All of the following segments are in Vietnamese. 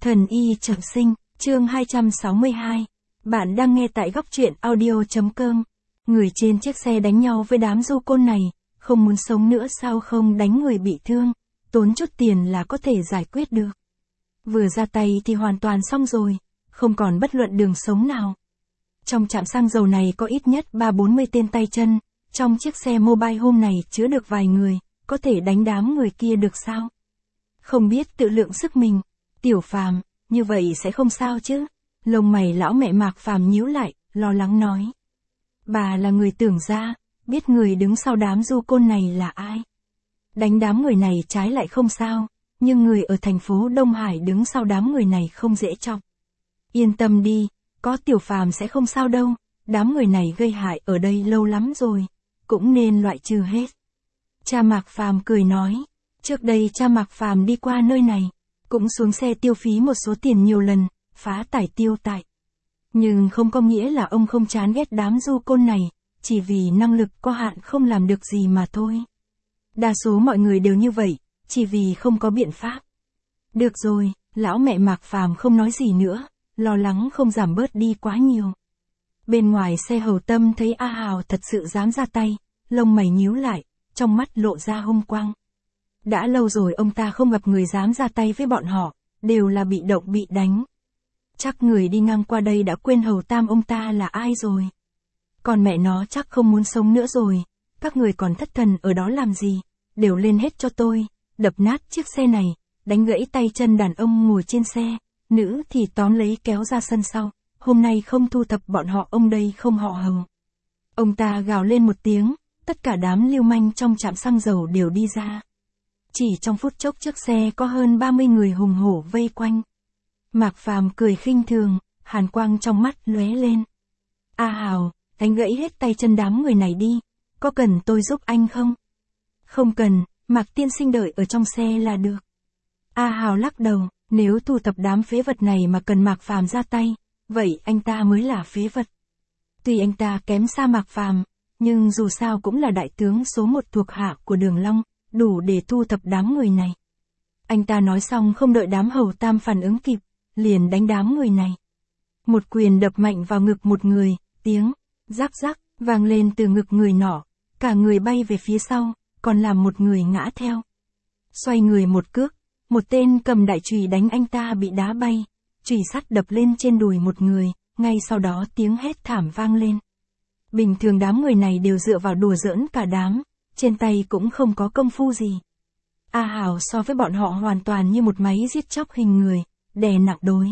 Thần y trọng sinh, chương 262. Bạn đang nghe tại góc truyện audio.com. Người trên chiếc xe đánh nhau với đám du côn này, không muốn sống nữa sao không đánh người bị thương, tốn chút tiền là có thể giải quyết được. Vừa ra tay thì hoàn toàn xong rồi, không còn bất luận đường sống nào. Trong trạm xăng dầu này có ít nhất 30-40 tên tay chân, trong chiếc xe mobile home này chứa được vài người, có thể đánh đám người kia được sao? Không biết tự lượng sức mình. Tiểu Phàm, như vậy sẽ không sao chứ? Lông mày lão mẹ Mạc Phàm nhíu lại, lo lắng nói. Bà là người tưởng ra, biết người đứng sau đám du côn này là ai. Đánh đám người này trái lại không sao, nhưng người ở thành phố Đông Hải đứng sau đám người này không dễ chọc. Yên tâm đi, có Tiểu Phàm sẽ không sao đâu, đám người này gây hại ở đây lâu lắm rồi, cũng nên loại trừ hết. Cha Mạc Phàm cười nói, trước đây cha Mạc Phàm đi qua nơi này, cũng xuống xe tiêu phí một số tiền nhiều lần, phá tải tiêu tại. Nhưng không có nghĩa là ông không chán ghét đám du côn này, chỉ vì năng lực có hạn không làm được gì mà thôi. Đa số mọi người đều như vậy, chỉ vì không có biện pháp. Được rồi, lão mẹ Mạc Phàm không nói gì nữa, lo lắng không giảm bớt đi quá nhiều. Bên ngoài xe Hầu Tâm thấy A Hào thật sự dám ra tay, lông mày nhíu lại, trong mắt lộ ra hung quang. Đã lâu rồi ông ta không gặp người dám ra tay với bọn họ, đều là bị động bị đánh. Chắc người đi ngang qua đây đã quên Hầu Tam ông ta là ai rồi. Còn mẹ nó chắc không muốn sống nữa rồi, các người còn thất thần ở đó làm gì, đều lên hết cho tôi, đập nát chiếc xe này, đánh gãy tay chân đàn ông ngồi trên xe, nữ thì tóm lấy kéo ra sân sau, hôm nay không thu thập bọn họ ông đây không họ Hầu. Ông ta gào lên một tiếng, tất cả đám lưu manh trong trạm xăng dầu đều đi ra. Chỉ trong phút chốc trước xe có hơn 30 người hùng hổ vây quanh. Mạc Phàm cười khinh thường, hàn quang trong mắt lóe lên. A Hào, anh gãy hết tay chân đám người này đi, có cần tôi giúp anh không? Không cần, Mạc tiên sinh đợi ở trong xe là được. A Hào lắc đầu, nếu thu thập đám phế vật này mà cần Mạc Phàm ra tay, vậy anh ta mới là phế vật. Tuy anh ta kém xa Mạc Phàm, nhưng dù sao cũng là đại tướng số 1 thuộc hạ của Đường Long, đủ để thu thập đám người này. Anh ta nói xong không đợi đám Hầu Tam phản ứng kịp, liền đánh đám người này. Một quyền đập mạnh vào ngực một người, tiếng rắc rắc vang lên từ ngực người nọ, cả người bay về phía sau, còn làm một người ngã theo. Xoay người một cước, một tên cầm đại chùy đánh anh ta bị đá bay, chùy sắt đập lên trên đùi một người, ngay sau đó tiếng hét thảm vang lên. Bình thường đám người này đều dựa vào đùa giỡn cả đám, trên tay cũng không có công phu gì. A Hào so với bọn họ hoàn toàn như một máy giết chóc hình người, đè nặng đối.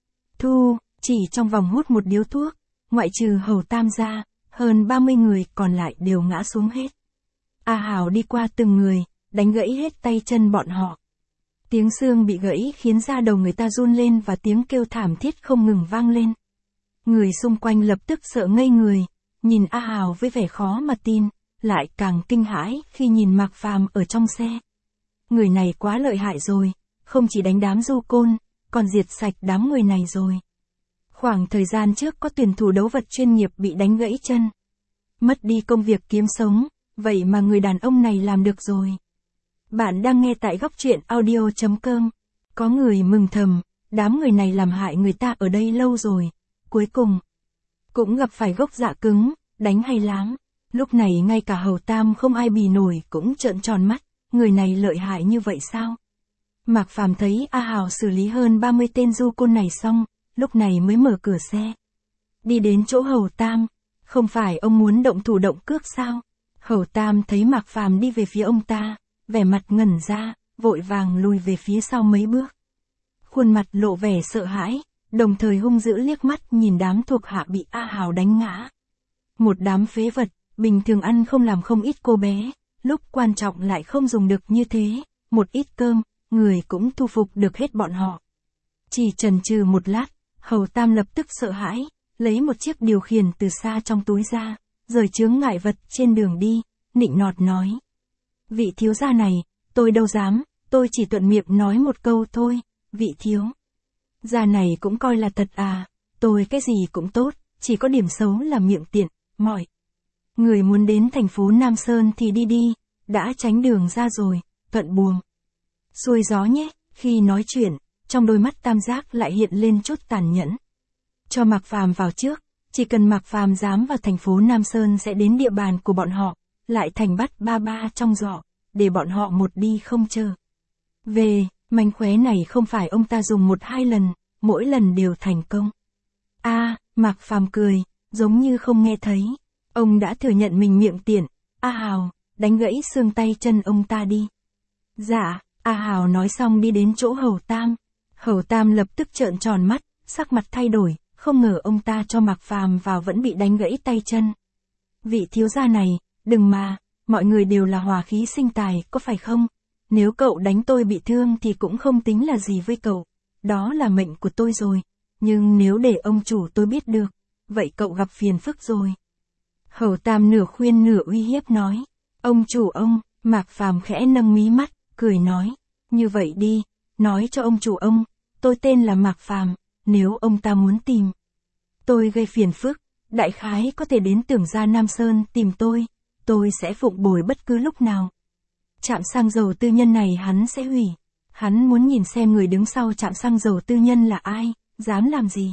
Chỉ trong vòng hút một điếu thuốc, ngoại trừ Hầu Tam ra, hơn 30 người còn lại đều ngã xuống hết. A Hào đi qua từng người, đánh gãy hết tay chân bọn họ. Tiếng xương bị gãy khiến da đầu người ta run lên và tiếng kêu thảm thiết không ngừng vang lên. Người xung quanh lập tức sợ ngây người, nhìn A Hào với vẻ khó mà tin, lại càng kinh hãi khi nhìn Mạc Phàm ở trong xe. Người này quá lợi hại rồi, không chỉ đánh đám du côn, còn diệt sạch đám người này rồi. Khoảng thời gian trước có tuyển thủ đấu vật chuyên nghiệp bị đánh gãy chân. Mất đi công việc kiếm sống, vậy mà người đàn ông này làm được rồi. Bạn đang nghe tại góc truyện audio.com. Có người mừng thầm, đám người này làm hại người ta ở đây lâu rồi, cuối cùng cũng gặp phải gốc dạ cứng, đánh hay lắm. Lúc này ngay cả Hầu Tam không ai bì nổi cũng trợn tròn mắt, người này lợi hại như vậy sao? Mạc Phàm thấy A Hào xử lý hơn 30 tên du côn này xong, lúc này mới mở cửa xe. Đi đến chỗ Hầu Tam, không phải ông muốn động thủ động cước sao? Hầu Tam thấy Mạc Phàm đi về phía ông ta, vẻ mặt ngẩn ra, vội vàng lùi về phía sau mấy bước. Khuôn mặt lộ vẻ sợ hãi, đồng thời hung dữ liếc mắt nhìn đám thuộc hạ bị A Hào đánh ngã. Một đám phế vật, bình thường ăn không làm không ít cô bé, lúc quan trọng lại không dùng được như thế, một ít cơm, người cũng thu phục được hết bọn họ. Chỉ chần chừ một lát, Hầu Tam lập tức sợ hãi, lấy một chiếc điều khiển từ xa trong túi ra, rời chướng ngại vật trên đường đi, nịnh nọt nói. Vị thiếu gia này, tôi đâu dám, tôi chỉ thuận miệng nói một câu thôi, vị thiếu gia này cũng coi là thật à, tôi cái gì cũng tốt, chỉ có điểm xấu là miệng tiện, mọi người muốn đến thành phố Nam Sơn thì đi đi, đã tránh đường ra rồi, thuận buồm xuôi gió nhé. Khi nói chuyện, trong đôi mắt tam giác lại hiện lên chút tàn nhẫn. Cho Mạc Phàm vào trước, chỉ cần Mạc Phàm dám vào thành phố Nam Sơn sẽ đến địa bàn của bọn họ, lại thành bắt ba ba trong giỏ, để bọn họ một đi không chờ. Về, mánh khóe này không phải ông ta dùng 1-2 lần, mỗi lần đều thành công. Mạc Phàm cười, giống như không nghe thấy. Ông đã thừa nhận mình miệng tiện. A Hào, đánh gãy xương tay chân ông ta đi. Dạ, A Hào nói xong đi đến chỗ Hầu Tam. Hầu Tam lập tức trợn tròn mắt, sắc mặt thay đổi, không ngờ ông ta cho Mạc Phàm vào vẫn bị đánh gãy tay chân. Vị thiếu gia này, đừng mà, mọi người đều là hòa khí sinh tài, có phải không? Nếu cậu đánh tôi bị thương thì cũng không tính là gì với cậu. Đó là mệnh của tôi rồi. Nhưng nếu để ông chủ tôi biết được, vậy cậu gặp phiền phức rồi. Hầu Tam nửa khuyên nửa uy hiếp nói. Ông chủ ông, Mạc Phàm khẽ nâng mí mắt, cười nói. Như vậy đi, nói cho ông chủ ông, tôi tên là Mạc Phàm, nếu ông ta muốn tìm tôi gây phiền phức, đại khái có thể đến Tưởng Gia Nam Sơn tìm tôi sẽ phụng bồi bất cứ lúc nào. Trạm xăng dầu tư nhân này hắn sẽ hủy. Hắn muốn nhìn xem người đứng sau trạm xăng dầu tư nhân là ai, dám làm gì.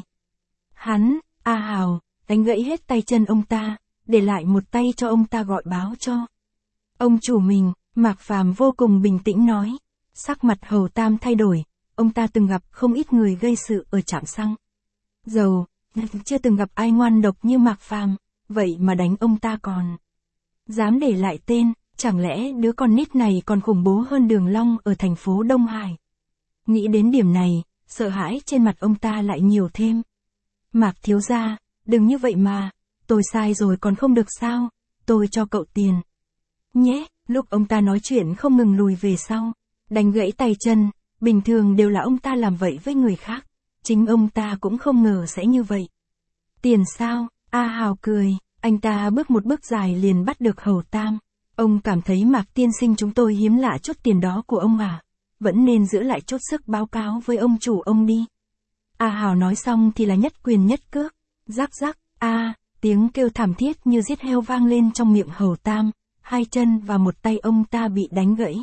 Hắn, A Hào, đánh gãy hết tay chân ông ta, để lại một tay cho ông ta gọi báo cho ông chủ mình. Mạc Phàm vô cùng bình tĩnh nói. Sắc mặt Hầu Tam thay đổi, ông ta từng gặp không ít người gây sự ở trạm xăng dầu, chưa từng gặp ai ngoan độc như Mạc Phàm, vậy mà đánh ông ta còn dám để lại tên, chẳng lẽ đứa con nít này còn khủng bố hơn Đường Long ở thành phố Đông Hải. Nghĩ đến điểm này, sợ hãi trên mặt ông ta lại nhiều thêm. Mạc thiếu gia, đừng như vậy mà, tôi sai rồi còn không được sao, tôi cho cậu tiền nhé. Lúc ông ta nói chuyện không ngừng lùi về sau, đánh gãy tay chân, bình thường đều là ông ta làm vậy với người khác, chính ông ta cũng không ngờ sẽ như vậy. Tiền sao? A Hào cười, anh ta bước một bước dài liền bắt được Hầu Tam. Ông cảm thấy Mạc tiên sinh chúng tôi hiếm lạ chút tiền đó của ông à, vẫn nên giữ lại chút sức báo cáo với ông chủ ông đi. A Hào nói xong thì là nhất quyền nhất cước, rắc rắc, tiếng kêu thảm thiết như giết heo vang lên trong miệng Hầu Tam, hai chân và một tay ông ta bị đánh gãy.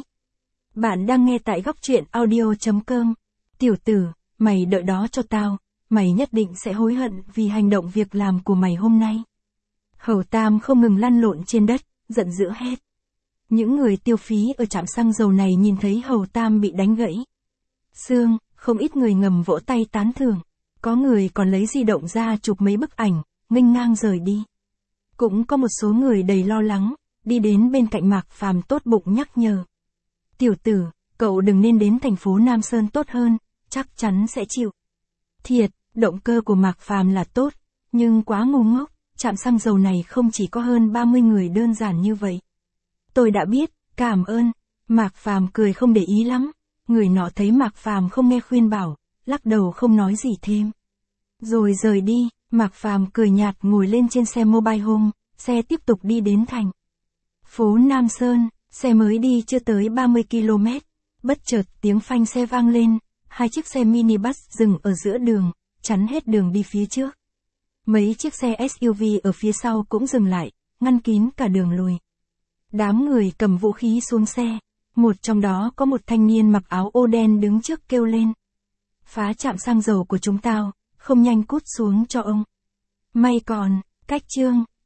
Bạn đang nghe tại góc truyện audio.com. Tiểu tử, mày đợi đó cho tao, mày nhất định sẽ hối hận vì hành động việc làm của mày hôm nay. Hầu Tam không ngừng lăn lộn trên đất, giận dữ hét. Những người tiêu phí ở trạm xăng dầu này nhìn thấy Hầu Tam bị đánh gãy xương, không ít người ngầm vỗ tay tán thưởng, có người còn lấy di động ra chụp mấy bức ảnh, nghênh ngang rời đi. Cũng có một số người đầy lo lắng, đi đến bên cạnh Mạc Phàm tốt bụng nhắc nhở. Tiểu tử, cậu đừng nên đến thành phố Nam Sơn tốt hơn, chắc chắn sẽ chịu thiệt. Động cơ của Mạc Phàm là tốt, nhưng quá ngu ngốc, trạm xăng dầu này không chỉ có hơn 30 người đơn giản như vậy. Tôi đã biết, cảm ơn. Mạc Phàm cười không để ý lắm, người nọ thấy Mạc Phàm không nghe khuyên bảo, lắc đầu không nói gì thêm. Rồi rời đi, Mạc Phàm cười nhạt ngồi lên trên xe Mobile Home, xe tiếp tục đi đến thành phố Nam Sơn, xe mới đi chưa tới 30 km, bất chợt tiếng phanh xe vang lên, hai chiếc xe minibus dừng ở giữa đường, chắn hết đường đi phía trước. Mấy chiếc xe SUV ở phía sau cũng dừng lại, ngăn kín cả đường lùi. Đám người cầm vũ khí xuống xe, một trong đó có một thanh niên mặc áo ô đen đứng trước kêu lên. Phá trạm xăng dầu của chúng tao, không nhanh cút xuống cho ông. May còn, cách chương.